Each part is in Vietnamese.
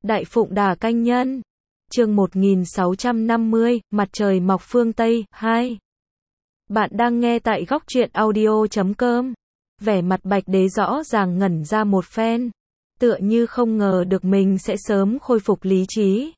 Đại Phụng Đà Canh Nhân. Chương 1650, Mặt trời mọc phương Tây, 2. Bạn đang nghe tại góc truyện audio.com. Vẻ mặt Bạch Đế rõ ràng ngẩn ra một phen, tựa như không ngờ được mình sẽ sớm khôi phục lý trí.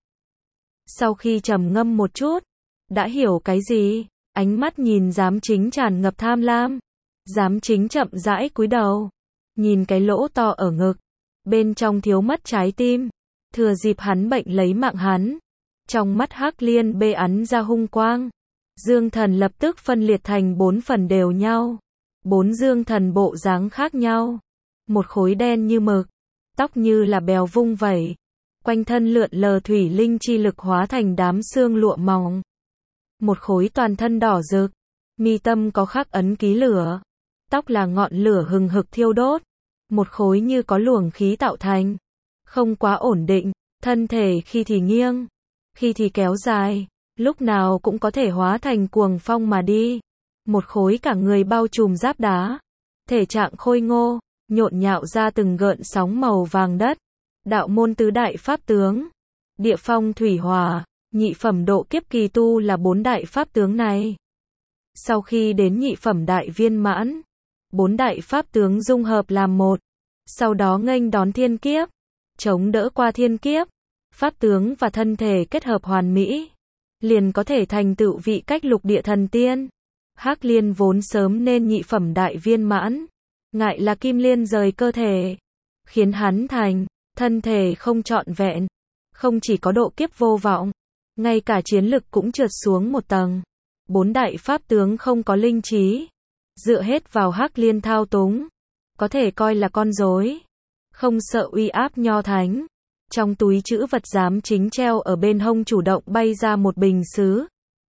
Sau khi trầm ngâm một chút, đã hiểu cái gì, ánh mắt nhìn Giám Chính tràn ngập tham lam. Giám Chính chậm rãi cúi đầu, nhìn cái lỗ to ở ngực, bên trong thiếu mất trái tim, thừa dịp hắn bệnh lấy mạng hắn. Trong mắt Hắc Liên bê ắn ra hung quang, dương thần lập tức phân liệt thành 4 phần đều nhau. 4 dương thần bộ dáng khác nhau, một khối đen như mực, tóc như là bèo vung vẩy, quanh thân lượn lờ thủy linh chi lực hóa thành đám xương lụa mỏng. Một khối toàn thân đỏ rực, mi tâm có khắc ấn ký lửa, tóc là ngọn lửa hừng hực thiêu đốt. Một khối như có luồng khí tạo thành, không quá ổn định, thân thể khi thì nghiêng, khi thì kéo dài, lúc nào cũng có thể hóa thành cuồng phong mà đi. Một khối cả người bao trùm giáp đá, thể trạng khôi ngô, nhộn nhạo ra từng gợn sóng màu vàng đất. Đạo môn tứ đại pháp tướng, địa phong thủy hỏa, nhị phẩm độ kiếp kỳ tu là 4 đại pháp tướng này. Sau khi đến nhị phẩm đại viên mãn, 4 đại pháp tướng dung hợp làm một, sau đó nghênh đón thiên kiếp, chống đỡ qua thiên kiếp. Pháp tướng và thân thể kết hợp hoàn mỹ, liền có thể thành tựu vị cách lục địa thần tiên. Hắc Liên vốn sớm nên nhị phẩm đại viên mãn, ngại là Kim Liên rời cơ thể, khiến hắn thành thân thể không trọn vẹn, không chỉ có độ kiếp vô vọng, ngay cả chiến lực cũng trượt xuống một tầng. 4 đại pháp tướng không có linh trí, dựa hết vào Hắc Liên thao túng, có thể coi là con rối, không sợ uy áp nho thánh. Trong túi trữ vật Giám Chính treo ở bên hông chủ động bay ra một bình sứ.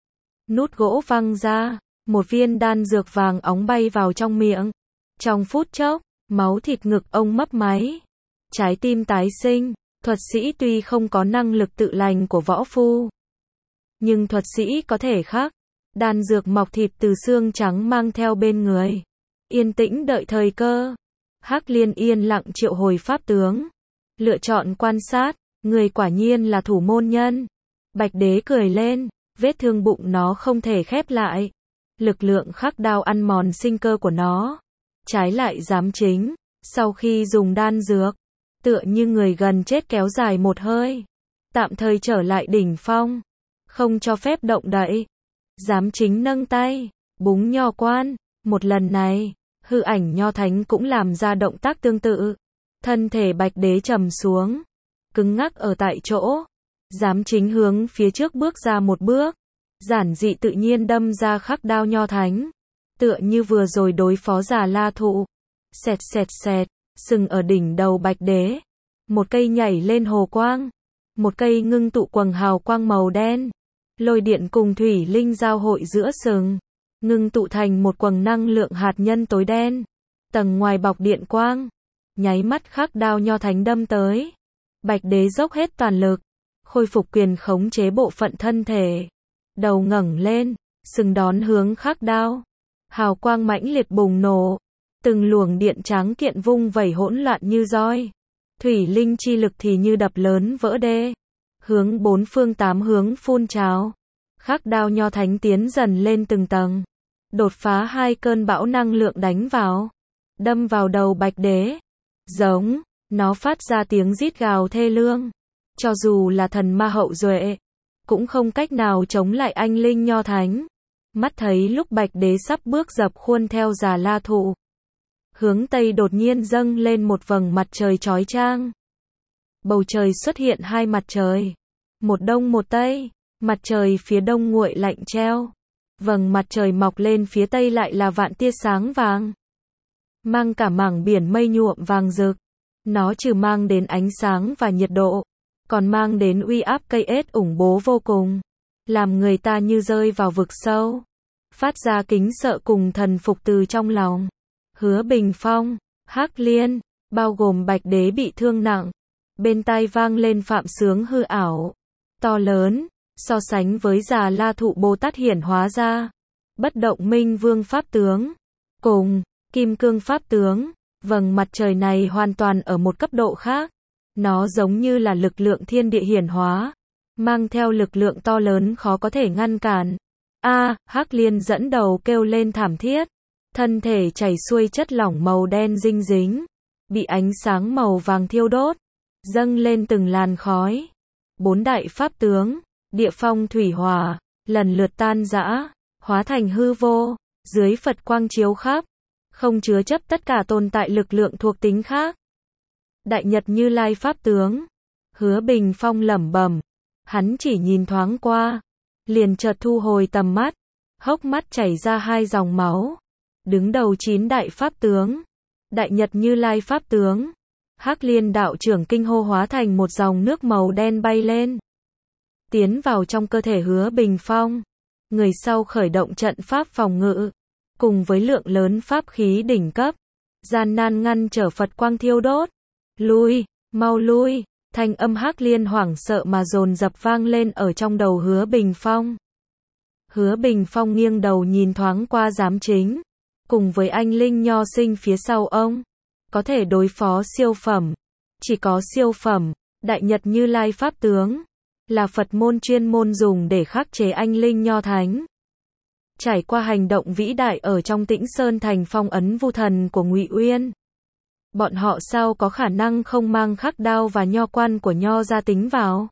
Nút gỗ văng ra, một viên đan dược vàng óng bay vào trong miệng. Trong phút chốc, máu thịt ngực ông mấp máy, trái tim tái sinh. Thuật sĩ tuy không có năng lực tự lành của võ phu, nhưng thuật sĩ có thể khác. Đan dược mọc thịt từ xương trắng mang theo bên người, yên tĩnh đợi thời cơ. Hắc Liên yên lặng triệu hồi pháp tướng, lựa chọn quan sát. Người quả nhiên là thủ môn nhân. Bạch Đế cười lên, vết thương bụng nó không thể khép lại, lực lượng khắc đao ăn mòn sinh cơ của nó. Trái lại Giám Chính, sau khi dùng đan dược, tựa như người gần chết kéo dài một hơi, tạm thời trở lại đỉnh phong, không cho phép động đậy. Giám Chính nâng tay, búng nho quan. Một lần này, hư ảnh nho thánh cũng làm ra động tác tương tự. Thân thể Bạch Đế trầm xuống, cứng ngắc ở tại chỗ. Giám Chính hướng phía trước bước ra một bước, giản dị tự nhiên đâm ra khắc đao nho thánh, tựa như vừa rồi đối phó Già La Thụ. Xẹt xẹt xẹt, sừng ở đỉnh đầu Bạch Đế, một cây nhảy lên hồ quang, một cây ngưng tụ quầng hào quang màu đen. Lôi điện cùng thủy linh giao hội giữa sừng, ngưng tụ thành một quầng năng lượng hạt nhân tối đen. Tầng ngoài bọc điện quang, nháy mắt khắc đao nho thánh đâm tới. Bạch Đế dốc hết toàn lực, khôi phục quyền khống chế bộ phận thân thể. Đầu ngẩng lên, sừng đón hướng khắc đao. Hào quang mãnh liệt bùng nổ, từng luồng điện trắng kiện vung vẩy hỗn loạn như roi. Thủy linh chi lực thì như đập lớn vỡ đê, hướng 4 phương 8 hướng phun trào. Khắc đao nho thánh tiến dần lên từng tầng, đột phá 2 cơn bão năng lượng đánh vào, đâm vào đầu Bạch Đế. Giống, nó phát ra tiếng rít gào thê lương. Cho dù là thần ma hậu duệ, cũng không cách nào chống lại anh linh nho thánh. Mắt thấy lúc Bạch Đế sắp bước dập khuôn theo Già La Thụ, hướng Tây đột nhiên dâng lên một vầng mặt trời chói chang. Bầu trời xuất hiện 2 mặt trời, một đông một tây. Mặt trời phía đông nguội lạnh treo, vầng mặt trời mọc lên phía tây lại là vạn tia sáng vàng, mang cả mảng biển mây nhuộm vàng rực. Nó trừ mang đến ánh sáng và nhiệt độ, còn mang đến uy áp cây ết ủng bố vô cùng, làm người ta như rơi vào vực sâu, phát ra kính sợ cùng thần phục từ trong lòng. Hứa Bình Phong, Hắc Liên, bao gồm Bạch Đế bị thương nặng. Bên tai vang lên phạm sướng hư ảo, to lớn, so sánh với Già La Thụ Bồ Tát hiển hóa ra. Bất Động Minh Vương pháp tướng, cùng Kim Cương pháp tướng, vầng mặt trời này hoàn toàn ở một cấp độ khác. Nó giống như là lực lượng thiên địa hiển hóa, mang theo lực lượng to lớn khó có thể ngăn cản. Hắc Liên dẫn đầu kêu lên thảm thiết, thân thể chảy xuôi chất lỏng màu đen dinh dính, bị ánh sáng màu vàng thiêu đốt, dâng lên từng làn khói. 4 đại pháp tướng, địa phong thủy hỏa, lần lượt tan rã, hóa thành hư vô, dưới Phật quang chiếu khắp, không chứa chấp tất cả tồn tại lực lượng thuộc tính khác. Đại Nhật Như Lai pháp tướng, Hứa Bình Phong lẩm bẩm, hắn chỉ nhìn thoáng qua, liền chợt thu hồi tầm mắt, hốc mắt chảy ra 2 dòng máu. Đứng đầu 9 đại pháp tướng, Đại Nhật Như Lai pháp tướng, Hắc Liên đạo trưởng kinh hô hóa thành một dòng nước màu đen bay lên, tiến vào trong cơ thể Hứa Bình Phong. Người sau khởi động trận pháp phòng ngự, cùng với lượng lớn pháp khí đỉnh cấp, gian nan ngăn trở Phật quang thiêu đốt. Lui, mau lui, thanh âm Hắc Liên hoảng sợ mà dồn dập vang lên ở trong đầu Hứa Bình Phong. Hứa Bình Phong nghiêng đầu nhìn thoáng qua giám chính, cùng với anh Linh Nho Sinh phía sau ông, có thể đối phó siêu phẩm, chỉ có siêu phẩm. Đại Nhật Như Lai pháp tướng, là Phật môn chuyên môn dùng để khắc chế anh Linh Nho Thánh. Trải qua hành động vĩ đại ở trong Tĩnh Sơn thành phong ấn vu thần của Ngụy Uyên, bọn họ sao có khả năng không mang khắc đao và nho quan của nho gia tính vào.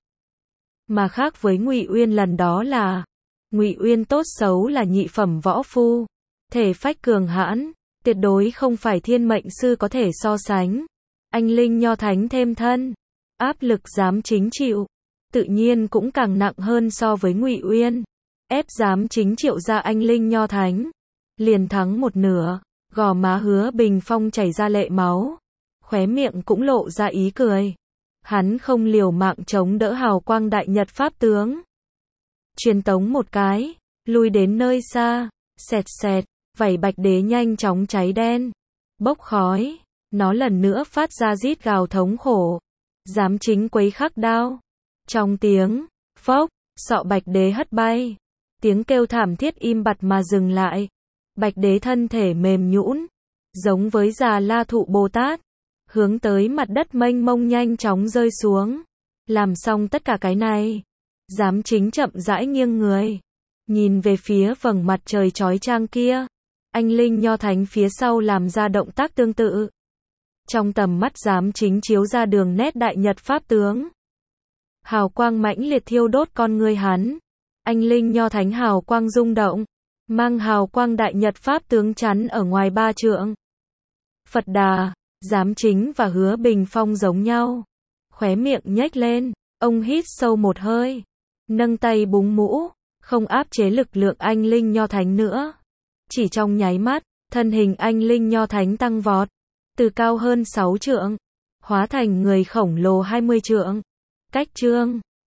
Mà khác với Ngụy Uyên lần đó là, Ngụy Uyên tốt xấu là nhị phẩm võ phu, thể phách cường hãn, tuyệt đối không phải thiên mệnh sư có thể so sánh. Anh Linh Nho Thánh thêm thân, áp lực giám chính chịu, tự nhiên cũng càng nặng hơn so với Ngụy Uyên. Ép giám chính triệu ra anh Linh Nho Thánh, liền thắng một nửa. Gò má Hứa Bình Phong chảy ra lệ máu, khóe miệng cũng lộ ra ý cười. Hắn không liều mạng chống đỡ hào quang Đại Nhật pháp tướng, truyền tống một cái, lui đến nơi xa. Xẹt xẹt, vảy bạch đế nhanh chóng cháy đen, bốc khói, nó lần nữa phát ra rít gào thống khổ. Giám chính quấy khắc đao, trong tiếng phốc, sọ bạch đế hất bay, tiếng kêu thảm thiết im bặt mà dừng lại. Bạch đế thân thể mềm nhũn, giống với Già La Thụ Bồ Tát, hướng tới mặt đất mênh mông nhanh chóng rơi xuống. Làm xong tất cả cái này, giám chính chậm rãi nghiêng người, nhìn về phía vầng mặt trời chói chang kia. Anh Linh Nho Thánh phía sau làm ra động tác tương tự. Trong tầm mắt giám chính chiếu ra đường nét Đại Nhật pháp tướng, hào quang mãnh liệt thiêu đốt con người hắn. Anh Linh Nho Thánh hào quang rung động, mang hào quang Đại Nhật pháp tướng chắn ở ngoài 3 trượng. Phật Đà, giám chính và Hứa Bình Phong giống nhau, khóe miệng nhếch lên, ông hít sâu một hơi, nâng tay búng mũ, không áp chế lực lượng anh Linh Nho Thánh nữa. Chỉ trong nháy mắt, thân hình anh Linh Nho Thánh tăng vọt, từ cao hơn 6 trượng, hóa thành người khổng lồ 20 trượng. Cách trương